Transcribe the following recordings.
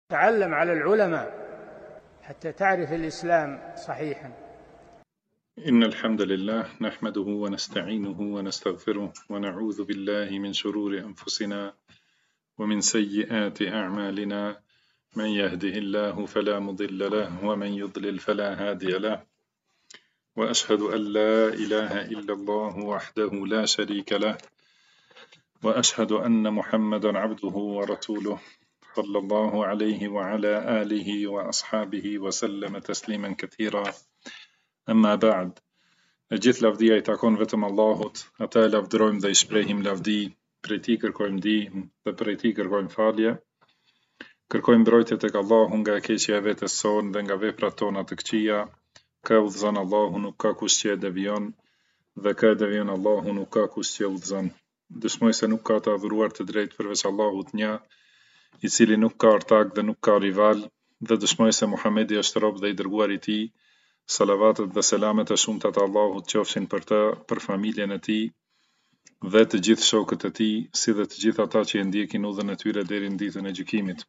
تعلم على العلماء حتى تعرف الإسلام صحيحا. إن الحمد لله نحمده ونستعينه ونستغفره ونعوذ بالله من شرور أنفسنا ومن سيئات أعمالنا، من يهده الله فلا مضل له ومن يضلل فلا هادي له، وأشهد أن لا إله إلا الله وحده لا شريك له، وأشهد أن محمدا عبده ورسوله صلى الله عليه وعلى آله وأصحابه وسلم تسليما كثيرا. أما بعد, gjithë lavdia I takon vetëm Allahut, ata e lavdërojmë dhe I shprehim lavdi, prej Tij kërkojmë ndihmë dhe prej Tij kërkojmë falje. Kërkojmë mbrojtje tek Allahu nga e keqja e vetes sonë dhe nga veprat tona të këqija. Kë udhëzon Allahu, nuk ka kush që e devijon, dhe kë e devijon Allahu, nuk ka kush që e udhëzon. Dëshmoj se nuk ka të adhuruar të drejtë përveç Allahut një, I cili nuk ka ortak dhe nuk ka rival, dhe dëshmoj se Muhamedi është rob dhe I dërguar I Tij. Salavatet dhe selamet e shumta të Allahut qofshin për të, për familjen e tij dhe të gjithë shokët e tij, si dhe të gjithë ata që e ndjekin udhën e tyre deri në ditën e gjykimit.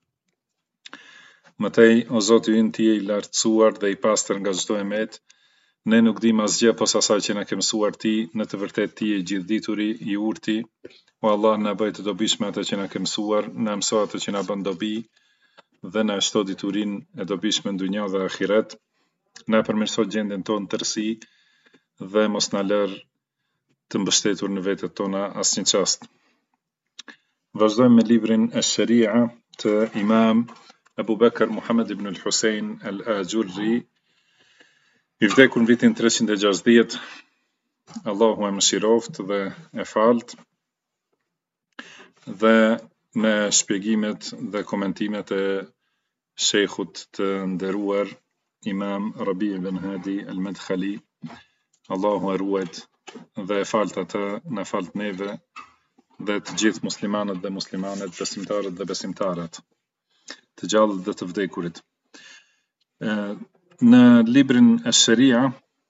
Mëtej, o Zoti ynë, Ti je I lartësuar dhe I pastër nga çdo emet, ne nuk dim asgjë posa asaj që na ke mësuar Ti, në të vërtetë Ti je I gjithdituri, I urti. O Allah, na bëj të dobishme atë që na ke mësuar, na mëso atë që na bën dobi dhe na shto diturinë e dobishme në dunja dhe ahiret. Na përmirëso gjendjen tonë tërësi dhe mos na lër të mbështetur në vetët tona asnjë çast. Vazhdojmë me librin Ash-Sharia të Imam Abu Bakr Muhammad ibn al-Husayn al-Ajurri, I vdekur në vitin 360. Allahu e mëshiroft dhe e falt, dhe me shpjegimet dhe komentimet e shejkhut të nderuar Imam Rabi' ibn Hadi al-Madkhali. Allahu e ruajt dhe e falt atë, na falt neve dhe të gjithë muslimanët dhe muslimanet, besimtarët dhe besimtarat, të gjallët dhe të vdekurit. Në librin Ash-Sharia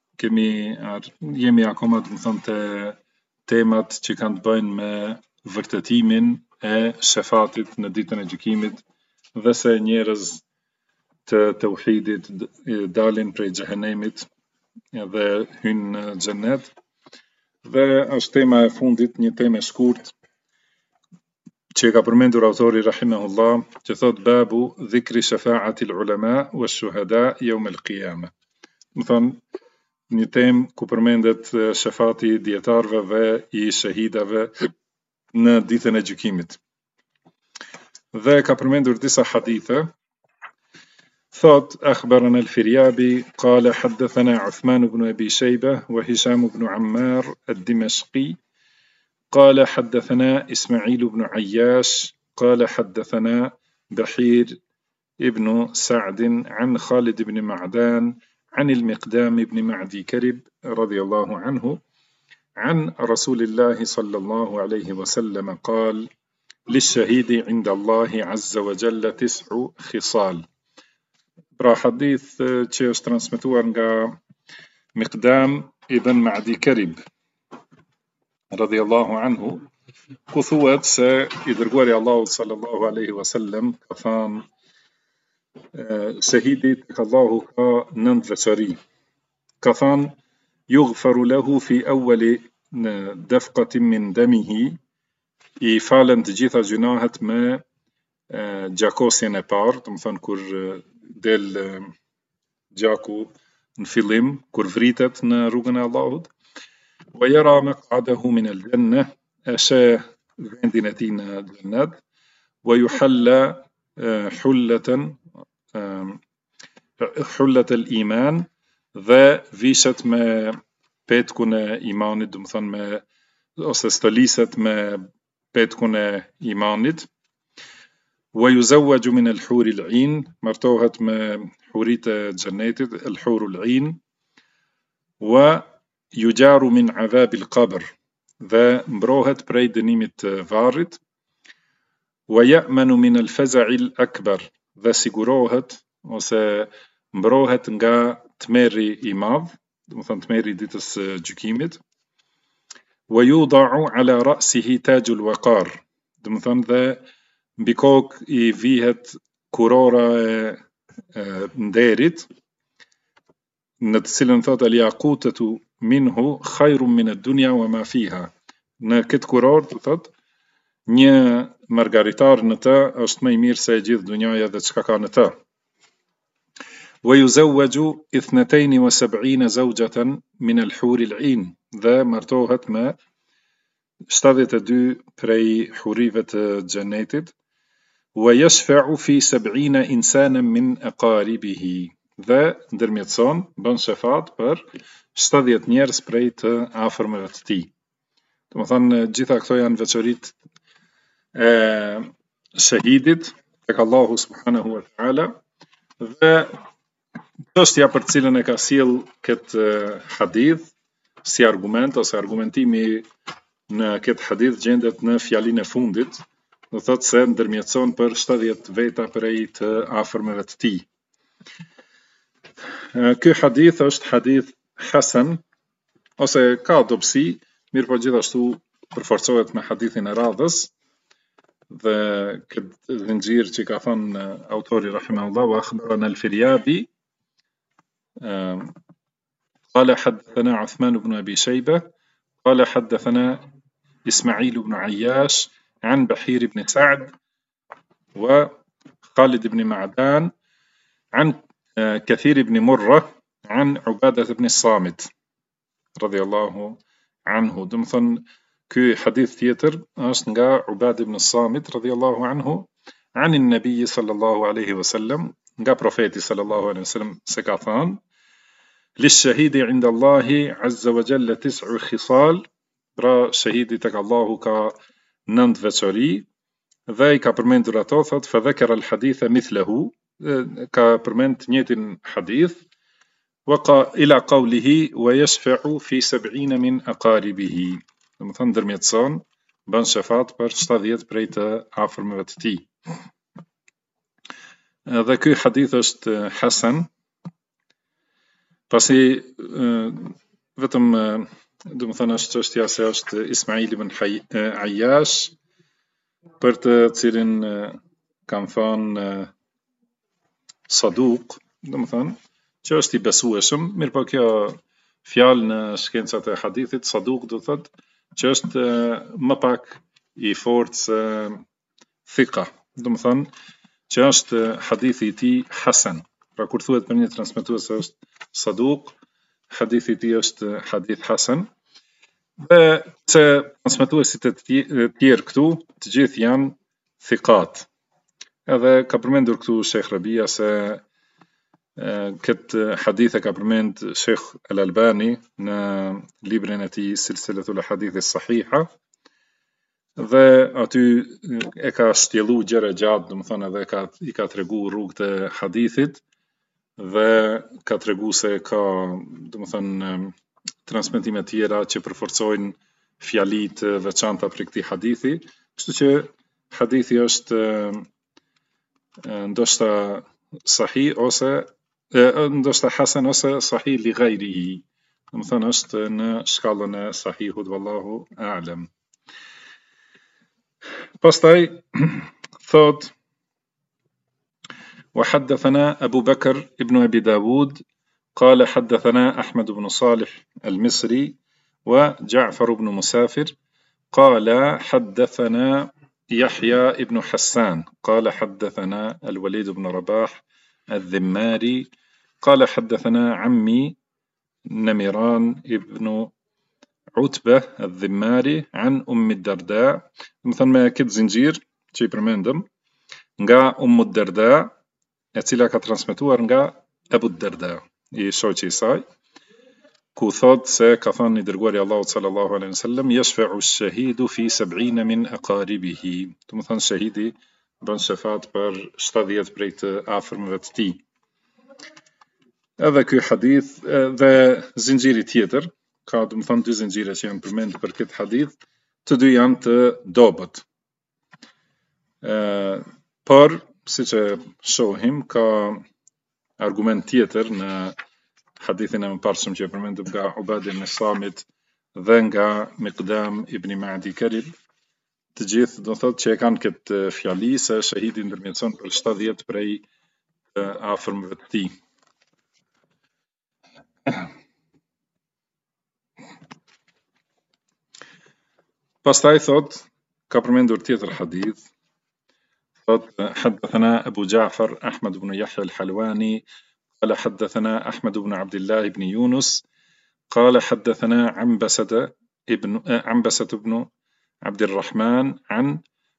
jemi akoma të temat që kanë të bëjnë me vërtetimin e shefatit në ditën e gjykimit dhe se njerëz të tauhidit dalin prej xhehenemit dhe hyjnë në xhennet. Dhe është tema e fundit, një temë e shkurt që ka përmendur autori rahimahullah, që thot babu dhikri shafa'ati al-ulama wash-shuhada yawm al-qiyamah. Do thon një temë ku përmendet shefati I dietarëve dhe I shahidave në ditën e gjykimit. Dhe ka përmendur disa hadithe. Thot akhbarana al-Firyabi qala haddathana Uthman ibn Abi Shaybah wa Hisham ibn Ammar ad-Dimashqi قال حدثنا إسماعيل بن عياش قال حدثنا بحير ابن سعد عن خالد بن معدان عن المقدام بن معدي كرب رضي الله عنه عن رسول الله صلى الله عليه وسلم قال للشهيد عند الله عز وجل 9 خصال. Pra hadith që është transmetuar nga Miqdam ibn Ma'di Karib radhiyallahu anhu, ku thuhet se I dërguari Allahut sallallahu alaihi wasallam ka thënë shahidi tek Allahu ka 9 veçori. Ka thënë yughfaru lahu fi awwali dafqatin min damihi, I falen të gjitha gjunahet me gjakosjen e parë, do të thonë kur del gjaku në fillim, kur vritet në rrugën e Allahut. Wa yara maq'adahu min al-jannah, e sheh vendin e tij në xhennet. Wa yuhalla hullat al-iman, dhe vishet me petkun e imanit, do të thonë me, ose stoliset me petkun e imanit. Wa yuzawwaju min al-huri al-'ain, martohet me hurit e xhennetit, al-huru al-'ain. Wa yujaru min 'adhab al-qabr, dhe mbrohet prej dënimit të varrit. Wa ya'manu min al-faza'i al-akbar, dhe sigurohet ose mbrohet nga tmerri I madh, do të thonë tmerri I ditës së gjykimit. Wa yuda'u 'ala ra'sihi taj al-waqar, do të thonë dhe mbi kokë I vihet kurora nderit, në të cilën thot al yaqutu minhu khairun min ad-dunya wa ma fiha. Në këtë kuror të thot një margaritar në të është më i mirë se e gjithë dunjaja dhe çka ka në të. Wa yuzawwaju 72 zawjatan min al-hur al-'ain, dhe martohet me 72 prej hurive të xhenetit. Wa yashfa'u fi 70 insanan min aqaribihi, dhe ndërmjetëson, bën shefat për 70 njerëz prej të afërmëve të tij. Domethënë gjitha këto janë veçoritë e shahidit tek Allahu subhanahu wa taala, dhe çështja për të cilën e ka sjell këtë hadith si argument ose argumentimi në këtë hadith gjendet në fjalinë e fundit, do thotë se ndërmjetëson për 70 veta prej të afërmëve të tij. Ky hadith është hadith hasan ose ka dobësi, mirë po gjithashtu përforcohet me hadithin e radhës, dhe këtë dhinxhir që ka thënë autori rahimahullah wa akhbarana al-Firyabi قال حدثنا عثمان بن أبي شيبة قال حدثنا إسماعيل بن عياش عن بحير بن سعد وخالد بن معدان عن كثير بن مرة عن عبادة بن الصامت رضي الله عنه. دمثن كي حديث تيتر أشنغا عبادة بن الصامت رضي الله عنه عن النبي صلى الله عليه وسلم، غا بروفيتي صلى الله عليه وسلم سكاثان للشهيد عند الله عز وجل 9 خصال، برا شهيدي تك الله كا نند veçori, dhe I ka përmendur ato, thot فذكر الحديث مثله، ka përmend njëtin hadith, إلى قوله ويشفع في 70 من أقاربه، domethënë ndërmjetëson, bën shefat për 70 prej të afërmëve të tij. Dhe ky hadith është hasan, pasi vetëm domethënë është çështja se është Ismail ibn Ayyash, për të cilin kanë thënë saduq, domethënë që është I besueshëm, mirë po kjo fjalë në shkencat e hadithit, saduq do thotë që është më pak I fortë se thika, domethënë që është hadithi I tij hasan. Pra kur thuhet për një transmetues se është saduq, hadithi I tij është hadith hasan, dhe se transmetuesit e tjerë këtu të gjithë janë thikat. Edhe ka përmendur këtu Sheikh Rabia se këtë hadith e ka përmend Sheikh Al-Albani në librin e tij Silsilatul Ahadith as-Sahiha, dhe aty e ka shtjellu gjëra gjatë, domethënë edhe I ka tregu rrugët e hadithit, dhe ka tregu se ka domethënë transmetime tjera që përforcojnë fjali të veçanta për këtij hadithi, kështu që hadithi është ndoshta sahih ose ndoshta hasan ose sahih li ghayrihi, domethënë është në shkallën e sahihut, wallahu a'lam. Pastaj thot وحدثنا أبو بكر ابن أبي داود قال حدثنا أحمد بن صالح المصري وجعفر بن مسافر قال حدثنا يحيى ابن حسان قال حدثنا الوليد بن رباح الذماري قال حدثنا عمي نمران ابن عتبة الذماري عن أم الدرداء. مثلا ما كت زنجير që I përmendëm nga Ummu Darda, e cila ka transmetuar nga Abu Darda, I shoqi I saj, ku thot se ka thënë I dërguari Allahut sallallahu alaihi wasallam yashfa'u ash-shahidu fi 70 min aqaribihi, do të thënë shahidi bën shefat për 70 prej të afërmëve të tij. Edhe ky hadith dhe zinxhiri tjetër, ka do të thënë dy zinxhire që janë përmendur për këtë hadith, të dy janë të dobët. Por siç e shohim, ka argument tjetër në hadithin e mëparshëm që e përmendëm nga Ubada ibn Samit dhe nga Miqdam ibn Ma'di Karib, të të gjithë do thotë që e kanë këtë fjali se shahidi ndërmjetëson për 70 prej afërmëve të tij. Pastaj thot, ka përmendur tjetër hadith, thot حدثنا أبو جعفر أحمد بن يحيى الحلواني قال حدثنا أحمد بن عبد الله بن يونس قال حدثنا عنبسة بن عبد الرحمن عن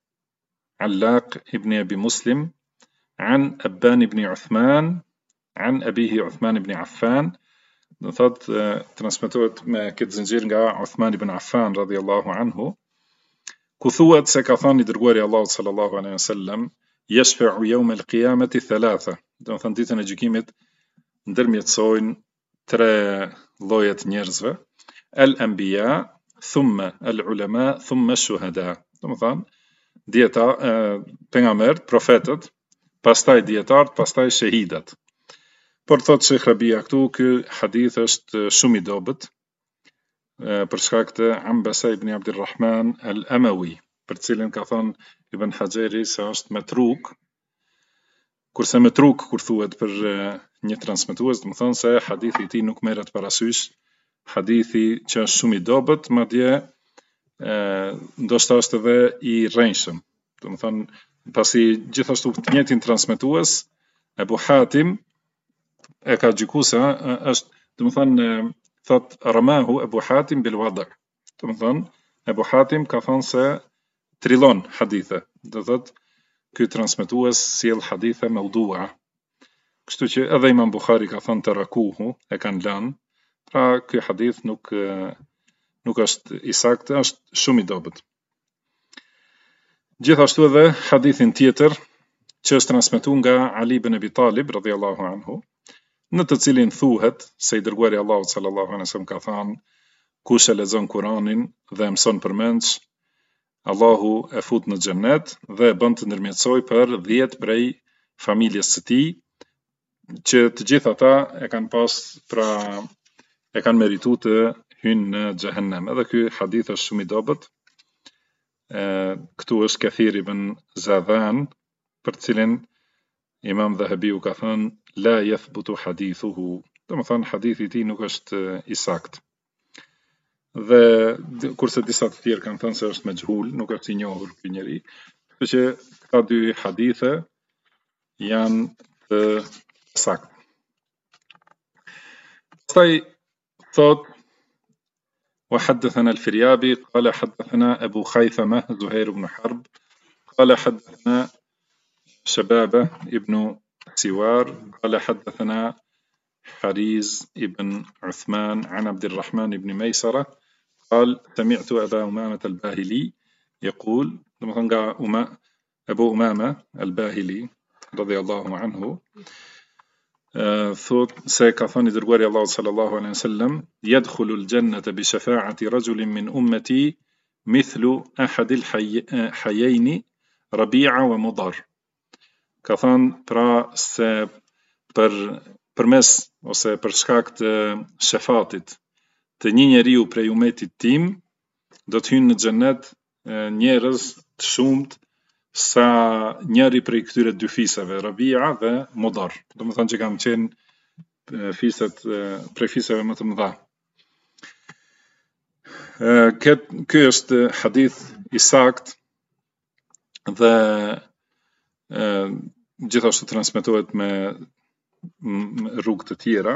علاق بن أبي مسلم عن أبان بن عثمان عن أبيه عثمان بن عفان. thot transmetohet me këtë zinxhir nga Uthman ibn Affan radhiyallahu anhu, ku thuhet se ka thënë i dërguari Allahut sallallahu alaihi wasallam, yashfa'u yawm al-qiyamati thalatha, do të thënë ditën e gjykimit ndërmjetësojnë tre lloje të njerëzve, al-anbiya, thumma al-ulama, thumma ash-shuhada. Do të thënë pejgamberët, profetët, pastaj dietarët, pastaj shahidat. Por thot Sheikh Rabia këtu, ky hadith është shumë i dobët për shkak të Ambasa ibn Abdurrahman al-Amawi, për cilin ka thënë Ibn Hajeri se është metruk, kurse metruk kur thuhet për një transmetues, do të thonë se hadithi i tij nuk merret parasysh, hadithi që është shumë i dobët, madje ndoshta është edhe i rrënjshëm. Do të thonë pasi gjithashtu të njëjtin transmetues, Abu Hatim e ka gjykuar se është, do të thonë thot ramahu Abu Hatim bil wada', do të thonë Abu Hatim ka thënë se trillon hadithe, do thotë ky transmetues sjell hadithe mawdu'a, kështu që edhe Imam Buhari ka thënë tarakuhu, e kanë lënë, pra ky hadith nuk është i saktë, është shumë i dobët. Gjithashtu edhe hadithin tjetër që është transmetuar nga Ali ibn Abi Talib radhiyallahu anhu, në të cilin thuhet se i dërguari Allahut sallallahu alaihi wasallam ka thënë, kush e lexon Kur'anin dhe e mëson përmendsh, Allahu e fut në xhennet dhe e bën të ndërmjetësoj për 10 prej familjes së tij, që të gjithë ata e kanë pas, pra e kanë merituar të hyjnë në xhehenem. Edhe ky hadith është shumë i dobët. Këtu është Kathir ibn Zadhan, për cilin Imam Dhahabiu ka thënë la yathbutu hadithuhu, do të thonë hadithi i tij nuk është i saktë. Dhe kurse disa të tjerë kanë thënë se është majhul, nuk është i njohur ky njeri, kështu që këta dy hadithe janë të saktë. Pastaj thot وحدثنا الفريابي قال حدثنا أبو خيثمة زهير بن حرب قال حدثنا شبابة ابن سوار قال حدثنا حريز ابن عثمان عن عبد الرحمن بن ميسرة قال سمعت أبا أمامة الباهلي يقول، أبو أمامة الباهلي رضي الله عنه thot se ka thënë i dërguari Allahut sallallahu alaihi wasallam, yadkhulu al-jannata bi shafa'ati rajulin min ummati mithlu ahad al-hayyayn Rabi'a wa Mudar. Ka thënë pra se përmes ose për shkak të shefatit të një njeriu prej umetit tim, do të hyjnë në xhennet njerëz të shumt sa njëri prej këtyre dy fisave, Rabi'a dhe Mudar. Do të thonë që kanë qenë fiset prej fisave më të mëdha. Ky është hadith i saktë dhe gjithashtu transmetohet me rrugë të tjera.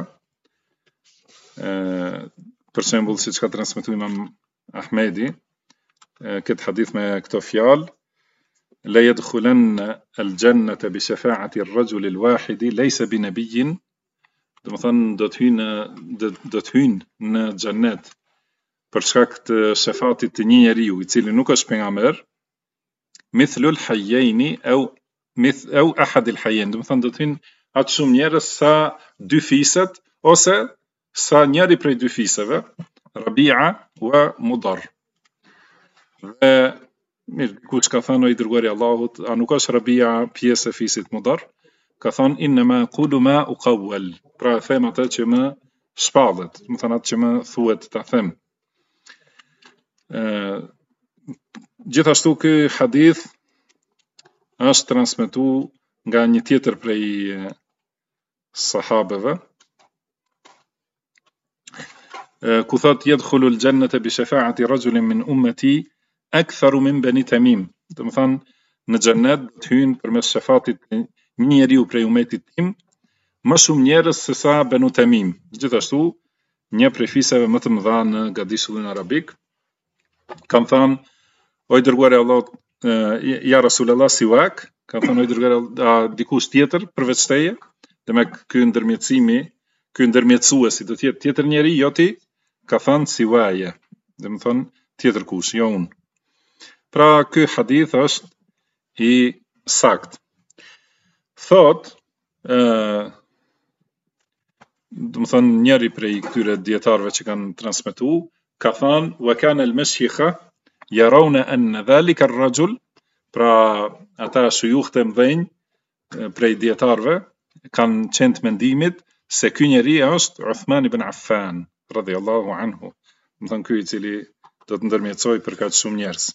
Për shembull, siç ka transmetuar Imam Ahmedi, këtë hadith me këto fjalë, لا يدخلن الجنة بشفاعة الرجل الواحد ليس بنبي، do të thonë do të hyjnë në xhennet për shkak të shefatit të një njeriu i cili nuk është pejgamber, مثل الحيين أو أحد الحيين، do të thonë do të hyjnë aq shumë njerëz sa dy fiset ose sa njëri prej dy fiseve, Rabi'a wa Mudar. Dhe mirë, kush ka thënë i dërguari Allahut, a nuk është Rabi'a pjesë e fisit Mudar? Ka thënë innama qulu ma uqawwal, pra them atë që më shpallet, do të thonë atë që më thuhet ta them. Gjithashtu ky hadith është transmetuar nga një tjetër prej sahabeve, ku thot yadkhulul jannata bi shafa'ati rajulin min ummati aktharu min bani Tamim. Do të thonë në xhennet të hyjnë përmes shefatit një njeriu prej umetit tim, më shumë njerëz se sa Banu Tamim. Gjithashtu, një prej fiseve më të mëdha në gadishullin arabik, kanë thënë, o i dërguari i Allahut, ja Rasulullah siwak, kanë thënë o i dërguari dikush tjetër përveç teje, demek ky ndërmjetësimi, ky ndërmjetësuesi do të jetë tjetër njeri, jo ti, ka thënë siwaje, do të thonë tjetër kush, jo unë. Pra ky hadith është i sakt. Thot, do të thonë njëri prej këtyre dietarëve që kanë transmetuar, ka thënë wa kana al-mashyikha yarawna anna dhalika ar-rajul, pra ata shuyukhtë mëdhenj prej dietarëve kanë qenë të mendimit se ky njeri është Uthman ibn Affan radhiyallahu anhu, do të thonë ky i cili do të ndërmjetësoj për kaq shumë njerëz.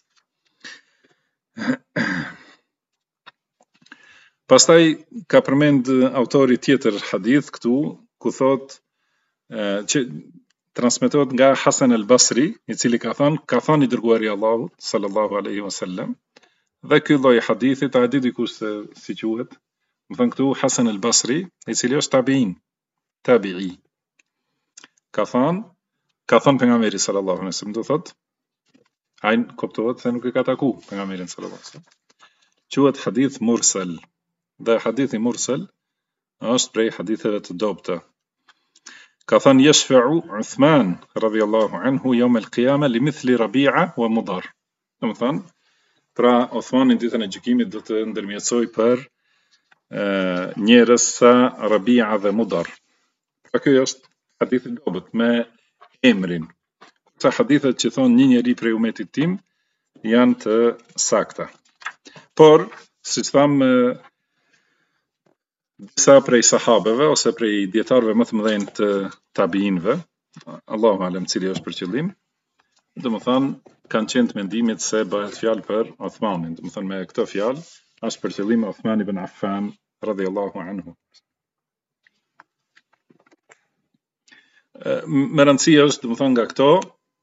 Pastaj ka përmend autori tjetër hadith këtu, ku thot që transmetohet nga Hasan al-Basri, i cili ka thënë i dërguari i Allahut sallallahu alaihi wasallam, dhe ky lloj hadithit a di dikush se si quhet? Më thënë këtu Hasan al-Basri, i cili është tabi'i. Ka thënë pejgamberi sallallahu alaihi wasallam, do thot, ai kuptohet se nuk e ka taku pejgamberin sallallahu alaihi wasallam. Quhet hadith mursal. Dhe hadithi mursal është prej haditheve të dobta. Ka thënë yashfa'u Uthman radhiyallahu anhu yawm al-qiyama limithli Rabi'a wa Mudar. Do të thonë, pra Uthmani ditën e gjykimit do të ndërmjetësoj për njerëz sa Rabi'a dhe Mudar. Pra ky është hadith i dobët me emrin. Sa hadithet që thonë një njeri prej umetit tim janë të sakta. Por, siç thamë, disa prej sahabeve ose prej dietarëve më të mëdhenj të tabiinëve, Allahu alem cili është për qëllim, domethënë kanë qenë të mendimit se bëhet fjalë për Uthmanin, domethënë me këtë fjalë është për qëllim Uthman ibn Affan radhiyallahu anhu. Me rëndësi është, domethënë nga këto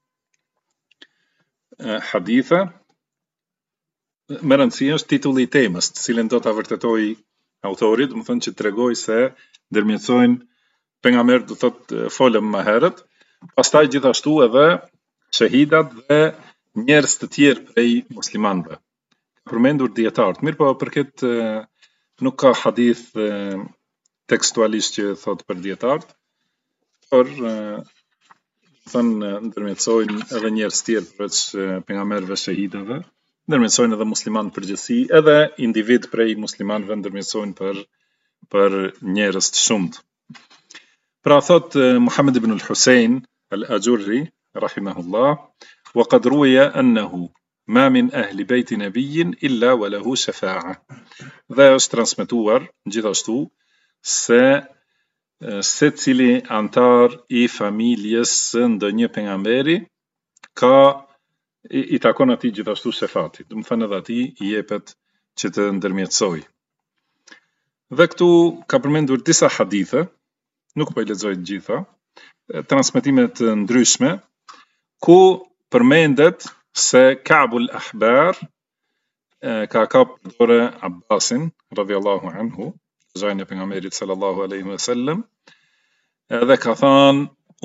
hadithe, me rëndësi është titulli i temës, të cilën do ta vërtetoj autorit, më thënë që të regoj se ndërmjetësojnë pejgamber, do thotë folëm më herët, pastaj gjithashtu edhe shahidat dhe njerëz të tjerë prej muslimanëve. Përmendur dietarët, mirë po për këtë nuk ka hadith tekstualisht që thotë për dietarët, por thënë ndërmjetësojnë edhe njerëz tjerë përveç pejgamberëve shahidave, ndërmjetësojnë edhe muslimanë përgjithësi, edhe individ prej muslimanëve ndërmjetësojnë për njerëz të shumt. Pra thot Muhammed ibn al-Husayn al-Ajurri rahimahullah, wa qad ruwiya annahu ma min ahli bayti nabiyyin illa wa lahu shafa'a. Dhe është transmetuar gjithashtu se secili antar i familjes së ndonjë pejgamberi i takon atij gjithashtu shefati, do të thënë edhe atij i jepet që të ndërmjetësoj. Dhe këtu ka përmendur disa hadithe, nuk po i lexoj të gjitha, transmetime të ndryshme, ku përmendet se Ka'bul Ahbar ka kap dorë Abbasin radhiyallahu anhu, zajin e pejgamberit sallallahu alaihi wasallam, edhe ka thënë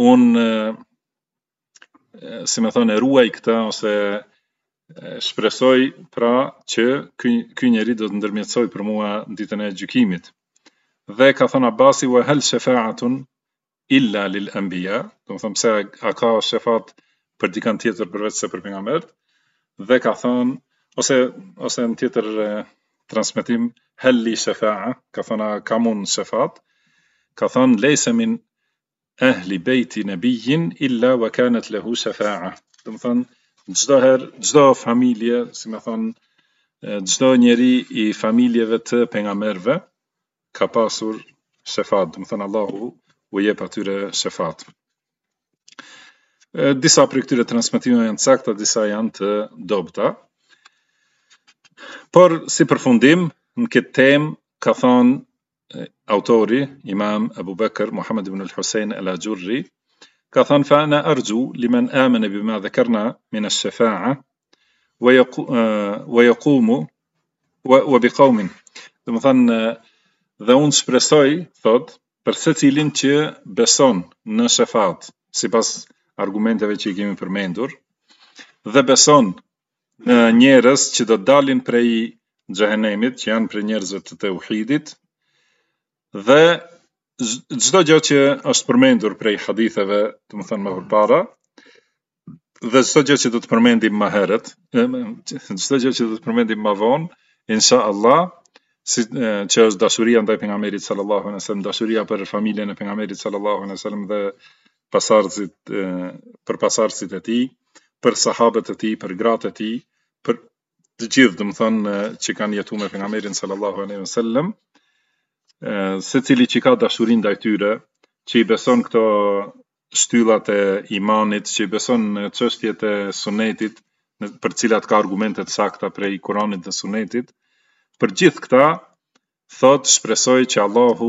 si me thonë, e ruaj këta ose shpresoj pra që ky njeri do të ndërmjetësoj për mua ditën e gjykimit. Dhe ka thënë Abbasi wa hal shafa'atun illa lil anbiya, do të thonë pse a ka shefat për dikant tjetër përveç se për pejgambert. Dhe ka thënë ose në tjetër transmetim hal li shafa'a, ka thënë ka mund shefat, ka thënë leysa min ahli beyti nabiyyin illa wa kanat lahu shafa'a. Do të thonë çdo familje, si më thon, çdo njeri i familjeve të pejgamberëve ka pasur shefat, do të thonë Allahu u jep atyre shefat. Disa prej këtyre transmetimeve janë të sakta, disa janë të dobta. Por si përfundim në këtë temë ka thënë autori Imam Abu Bakr Muhammad ibn al-Husayn al-Ajurri ka thënë fa ana arju liman amana bima dhakarna min ash-shafa'a wa yaqumu wa biqaumin. Do të thënë dhe unë shpresoj, thot, për secilin që beson në shefat, sipas argumenteve që I kemi përmendur, dhe beson në njerëz që do të dalin prej xhehenemit, që janë prej njerëzve të tauhidit, dhe çdo gjë që është përmendur prej haditheve, do të thënë më përpara, dhe çdo gjë që do të përmendim më herët, çdo gjë që do të përmendim më vonë, inshallah, si që është dashuria ndaj pejgamberit sallallahu alaihi wasallam, dashuria për familjen e pejgamberit sallallahu alaihi wasallam dhe pasardhësit për pasardhësit e tij, për sahabët e tij, për gratë e tij, për të gjithë, domethënë që kanë jetuar me pejgamberin sallallahu alaihi wasallam, secili që ka dashuri ndaj tyre, që I beson këto shtyllat e imanit, që I beson në çështjet e sunetit, për cilat ka argumente të sakta prej Kuranit dhe Sunetit. Për gjithë këta, thot, shpresoj që Allahu,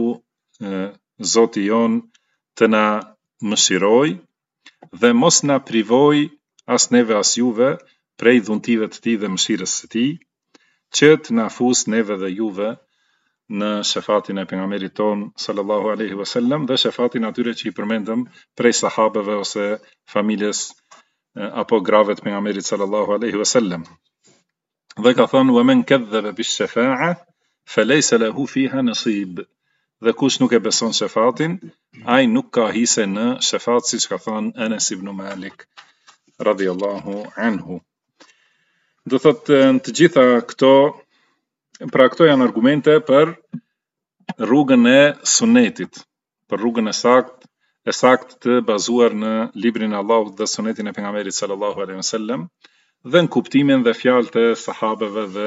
Zoti jon, të na mëshiroj dhe mos na privoj as neve as juve prej dhuntive të tij dhe mëshirës së tij, që të na fus neve dhe juve në shefatin e pejgamberit ton sallallahu alaihi wasallam dhe shefatin atyre që I përmendëm prej sahabeve ose familjes apo grave të pejgamberit sallallahu alaihi wasallam. Dhe ka thënë wa man kadhaba bish-shafa'a falaysa lahu fiha nasib. Dhe kush nuk e beson shefatin, ai nuk ka hise në shefat, siç ka thënë Anas ibn Malik radhiyallahu anhu. Do thotë në të gjitha këto, pra këto janë argumente për rrugën e sunetit, për rrugën e saktë të bazuar në librin e Allahut dhe sunetin e pejgamberit sallallahu alaihi wasallam, dhe në kuptimin dhe fjalët e sahabeve dhe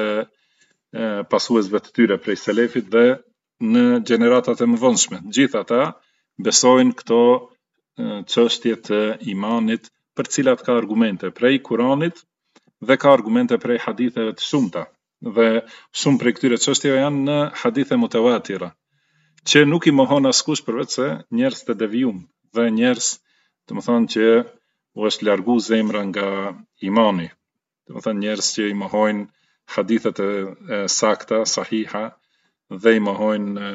pasuesve të tyre prej selefit dhe në gjeneratat e mëvonshme. Gjithë ata besojnë këto çështje të imanit, për cilat ka argumente prej Kuranit dhe ka argumente prej haditheve të shumta. Dhe shumë prej këtyre çështjeve janë në hadithe mutawatira, që nuk I mohon askush përveç se njerëz të devijum dhe njerëz, domethënë që u është largu zemra nga imani. Domethënë njerëz që I mohojnë hadithet e sakta, sahiha, dhe I mohojnë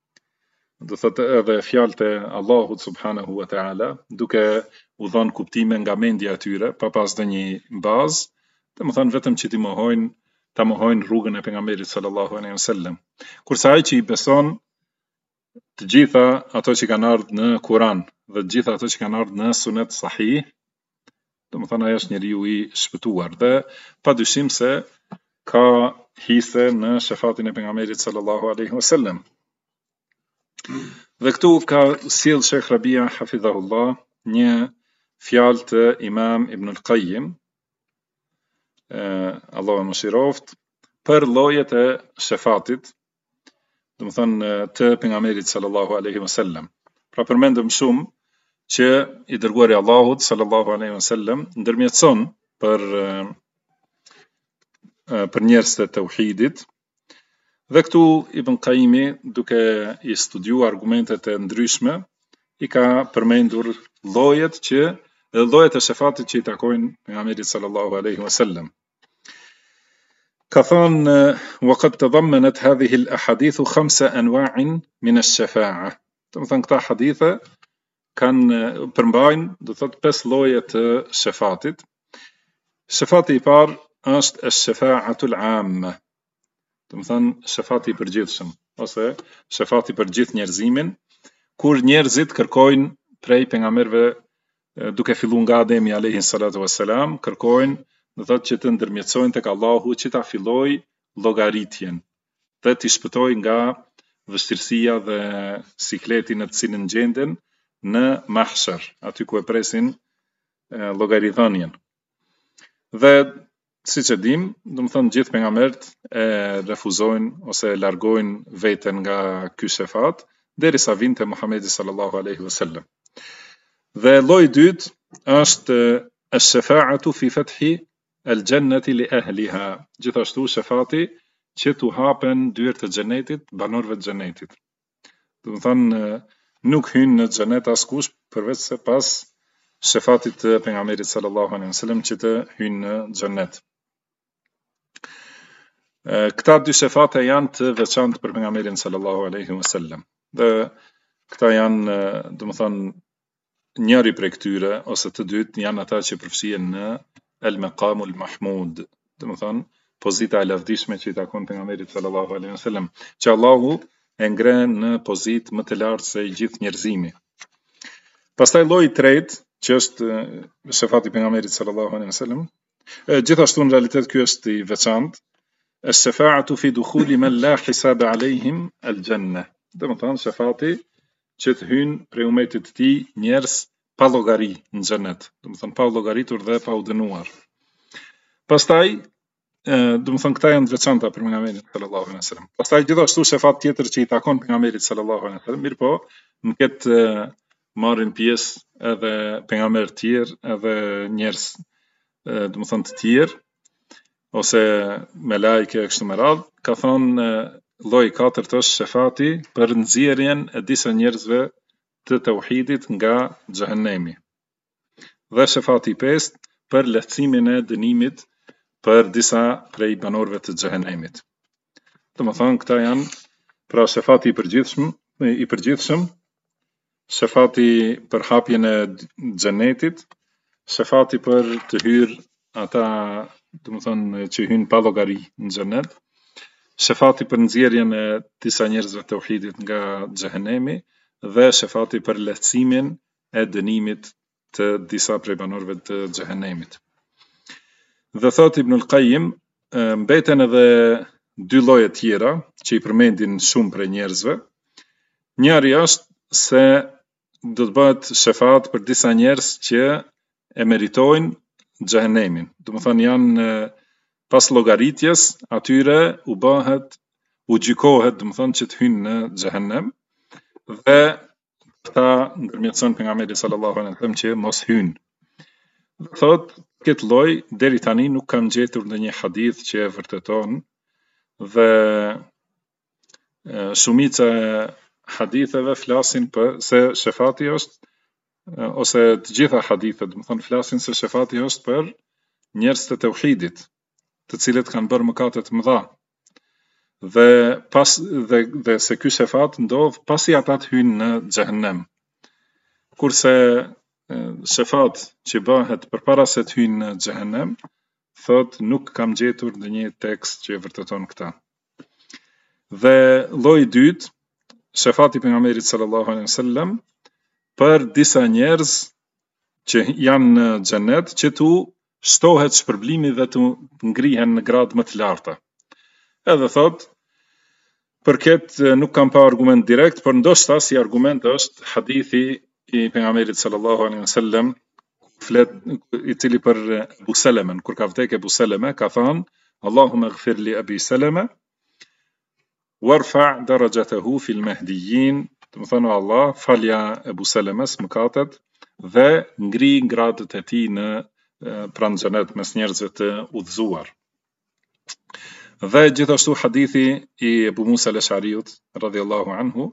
do thotë edhe fjalët e Allahut subhanahu wa taala, duke u dhënë kuptime nga mendja e tyre, pa pas ndonjë bazë, domethënë vetëm që ta mohojnë rrugën e pejgamberit sallallahu alaihi wasallam. Kurse ai që I beson të gjitha ato që kanë ardhur në Kur'an dhe të gjitha ato që kanë ardhur në sunet sahih, domethënë ai është njeriu I shpëtuar dhe padyshim se ka hise në shefatin e pejgamberit sallallahu alaihi wasallam. Dhe këtu ka sjell Sheikh Rabia hafidhahullah një fjalë të Imam Ibn al-Qayyim, Allahu mëshiroft, për llojet e shefatit, domethënë të pejgamberit sallallahu alaihi wasallam. Pra përmendëm shumë që I dërguari Allahut sallallahu alaihi wasallam ndërmjetëson për njerëzit e tauhidit. Dhe këtu Ibn Qayyimi, duke I studiuar argumentet e ndryshme, I ka përmendur llojet e shefatit që I takojnë pejgamberit sallallahu alaihi wasallam. Ka thënë وقد تضمنت هذه الأحاديث 5 أنواع من الشفاعة. Domethënë këta hadithe kanë përmbajnë, do thotë 5 lloje të shefatit. Shefati I parë është ash-shafa'atul 'amma. Domethënë shefati I përgjithshëm ose shefati për gjithë njerëzimin, kur njerëzit kërkojnë prej pejgamberëve, duke filluar nga Ademi alayhi salatu wassalam, kërkojnë, do thotë që të ndërmjetësojnë tek Allahu që ta fillojë llogaritjen dhe t'i shpëtojë nga vështirësia dhe sikleti në të cilin gjenden në mahshar, aty ku e presin llogaridhënien. Dhe siç e dim, domethënë gjithë pejgamberët e refuzojnë ose largojnë veten nga ky shefat derisa vinte Muhamedi sallallahu alaihi wasallam. Dhe lloji I dytë është ash-shafa'atu fi fathi al-jannati li ahliha. Gjithashtu shefati që t'u hapen dyert e xhenetit banorëve të xhenetit. Do të thonë nuk hyn në xhenet askush përveç se pas shefatit të pejgamberit sallallahu alaihi wasallam që të hynë në xhenet. Këta dy shefate janë të veçantë për pejgamberin sallallahu alaihi wasallam. Dhe këta janë, do të thonë, njëri prej këtyre ose të dytë janë ata që përfshihen në el-maqamul mahmud, do të thonë pozita e lavdishme që i takon pejgamberit sallallahu alaihi wasallam, që Allahu e ngren në pozitë më të lartë se i gjithë njerëzimi. Pastaj lloji i tretë, që është shefati pejgamberit sallallahu alaihi wasallam, gjithashtu në realitet ky është i veçantë, الشفاعة في دخول من لا حساب عليهم الجنة. Do të thonë shefati që të hynë prej umetit të tij njerëz pa llogari në xhenet, do të thonë pa u llogaritur dhe pa u dënuar. Pastaj, do të thonë këta janë të veçanta për pejgamberin sallallahu alaihi wasallam. Pastaj gjithashtu shefat tjetër që i takon pejgamberit sallallahu alaihi wasallam, mirëpo në këtë marrin pjesë edhe pejgamberë të tjerë, edhe njerëz, do të thonë të tjerë, ose me lajke e kështu me radhë, ka thonë lloji i katërt është shefati për nxjerrjen e disa njerëzve të tauhidit nga xhehenemi. Dhe shefati i pestë për lehtësimin e dënimit për disa prej banorëve të xhehenemit. Domethënë këta janë pra shefati i përgjithshëm, shefati për hapjen e xhenetit, shefati për të hyrë ata, do të thonë që hyn pa llogari në xhenet, shefati për nxjerrjen e disa njerëzve të tauhidit nga xhehenemi dhe shefati për lehtësimin e dënimit të disa prej banorëve të xhehenemit. Dhe thot Ibnul Qayyim, mbeten edhe dy lloje tjera që i përmendin shumë prej njerëzve. Njëri është se do të bëhet shefat për disa njerëz që e meritojnë xhehenemin. Do të thonë janë pas llogaritjes atyre u gjykohet, do të thonë që të hynë në xhehenem dhe këta ndërmjetëson pejgamberi sallallahu alaihi wasallam që mos hynë. Thot këtë lloj deri tani nuk kam gjetur ndonjë hadith që e vërteton dhe shumica e haditheve flasin për se shefati është ose të gjitha hadithet, do të thonë flasin se shefati është për njerëz të tauhidit, të cilët kanë bërë mëkate të mëdha. Dhe se ky shefat ndodh pasi ata të hyjnë në xhehenem. Kurse shefat që bëhet përpara se të hyjnë në xhehenem, thot nuk kam gjetur ndonjë tekst që e vërteton këtë. Dhe lloji i dytë, shefati i pejgamberit sallallahu alaihi wasallam për disa njerëz që janë në xhenet që tu shtohet shpërblimi dhe të ngrihen në gradë më të larta. Edhe thot, për këtë nuk kam pa argument direkt, por ndoshta si argument është hadithi i pejgamberit sallallahu alaihi wasallam i cili për Abu Selemen, kur ka vdekë Abu Seleme, ka thënë Allahumma ighfir li Abi Seleme warfa' darajatahu fil mahdiyyin, do të thonë Allah falja Abu Selemes mëkatet dhe ngri gradët e tij në pranë xhenet mes njerëzve të udhëzuar. Dhe gjithashtu hadithi i Abu Musa al-Ash'ariut radhiyallahu anhu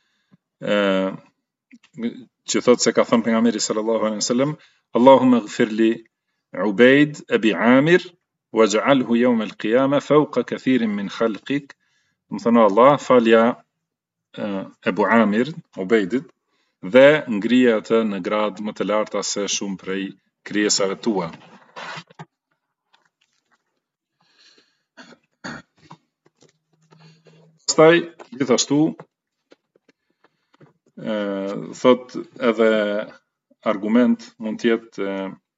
që thot se ka thënë pejgamberi sallallahu alaihi wasallam Allahumma ighfir li Ubayd Abi Amir waj'alhu yawm al-qiyamah fawqa kathirin min khalqik. Do të thonë Allah falja Abu Amir, Ubaydit, dhe ngrije atë në gradë më të larta se shumë prej krijesave tua. Pastaj gjithashtu thot edhe argument mund të jetë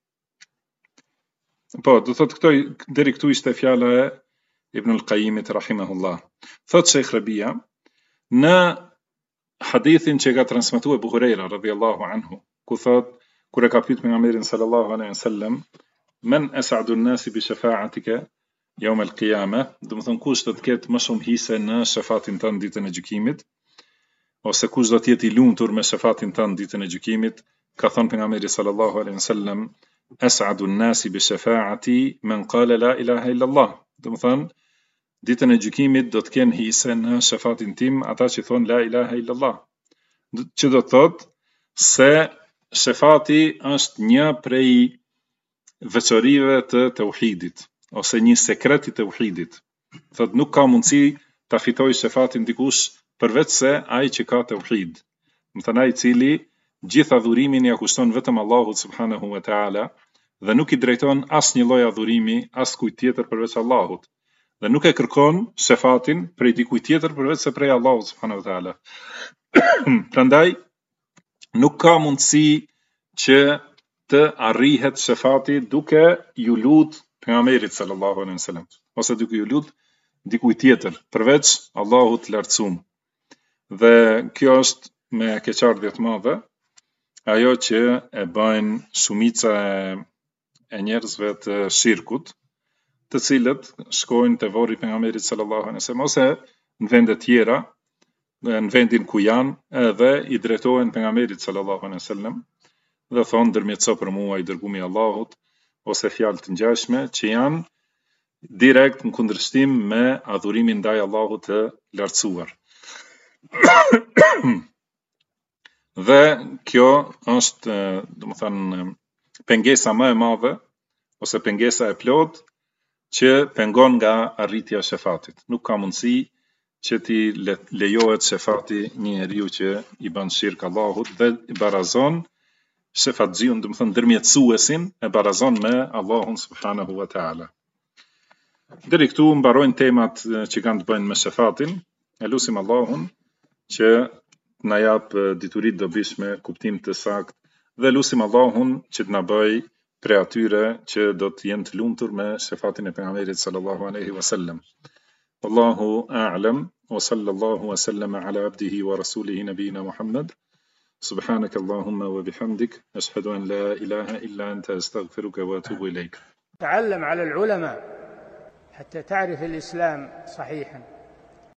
do thot këto deri këtu ishte fjala e Ibnul Qayyimit rahimahullah. Thot Sheikh Rabia në hadithin që ka transmetuar Abu Huraira radhiyallahu anhu, ku thot kur e ka pyet pejgamberin sallallahu alaihi wasallam men as'adu an-nasi bi shafa'atika yawm al-qiyamah, do të thonë kush do të ketë më shumë hise në shefatin tënd ditën e gjykimit, ose kush do të jetë i lumtur me shefatin tënd ditën e gjykimit, ka thënë pejgamberi sallallahu alaihi wasallam as'adu an-nasi bi shafa'ati man qala la ilaha illa Allah. Do të thonë Ditën e gjykimit do të kenë hise në shefatin tim ata që thonë la ilaha illallah, që do të thotë se shefati është një prej veçorive të tauhidit, ose një sekret i tauhidit. Thot nuk ka mundësi ta fitoj shefatin dikush përveç se ai që ka tauhid. Më thënë ai cili gjithë adhurimin ja kushton vetëm Allahut subhanahu wa taala dhe nuk i drejton asnjë lloj adhurimi as kujt tjetër përveç Allahut. Dhe nuk e kërkon shefatin prej dikujt tjetër përveç se prej Allahut subhanahu wa taala. Prandaj nuk ka mundësi që të arrihet shefati duke ju lut pejgamberit sallallahu alaihi wasallam ose duke ju lut dikujt tjetër përveç Allahut lartësuam. Dhe kjo është me keqardhje të madhe ajo që e bëjnë shumica e njerëzve të shirkut, të cilët shkojnë te varri i pejgamberit sallallahu alaihi wasallam ose në vende tjera, në vendin ku janë, edhe i drejtohen pejgamberit sallallahu alaihi wasallam dhe thonë ndërmjetëso për mua i dërguami i Allahut ose fjalë të ngjashme që janë direkt në kundërshtim me adhurimin ndaj Allahut të lartësuar. Dhe kjo është, domethënë, pengesa më e madhe ose pengesa e plotë që pengon nga arritja e shefatit. Nuk ka mundësi që ti lejohet shefati një njeriu që i bën shirk Allahut dhe i barazon shefatxhiun, domethënë ndërmjetësuesin e barazon me Allahun subhanahu wa taala. Deri këtu mbarojnë temat që kanë të bëjnë me shefatin. E lutim Allahun që na jap dituri të dobishme, kuptim të saktë dhe lutim Allahun që të na bëj prej atyre që do të jenë të lumtur me shefatin e pejgamberit sallallahu alaihi wasallam. Wallahu a'lam wa sallallahu wa sallama ala abdihi wa rasulihi nabiyina Muhammad. سبحانك اللهم وبحمدك أشهد أن لا إله إلا أنت أستغفرك وأتوب إليك. تعلم على العلماء حتى تعرف الإسلام صحيحا.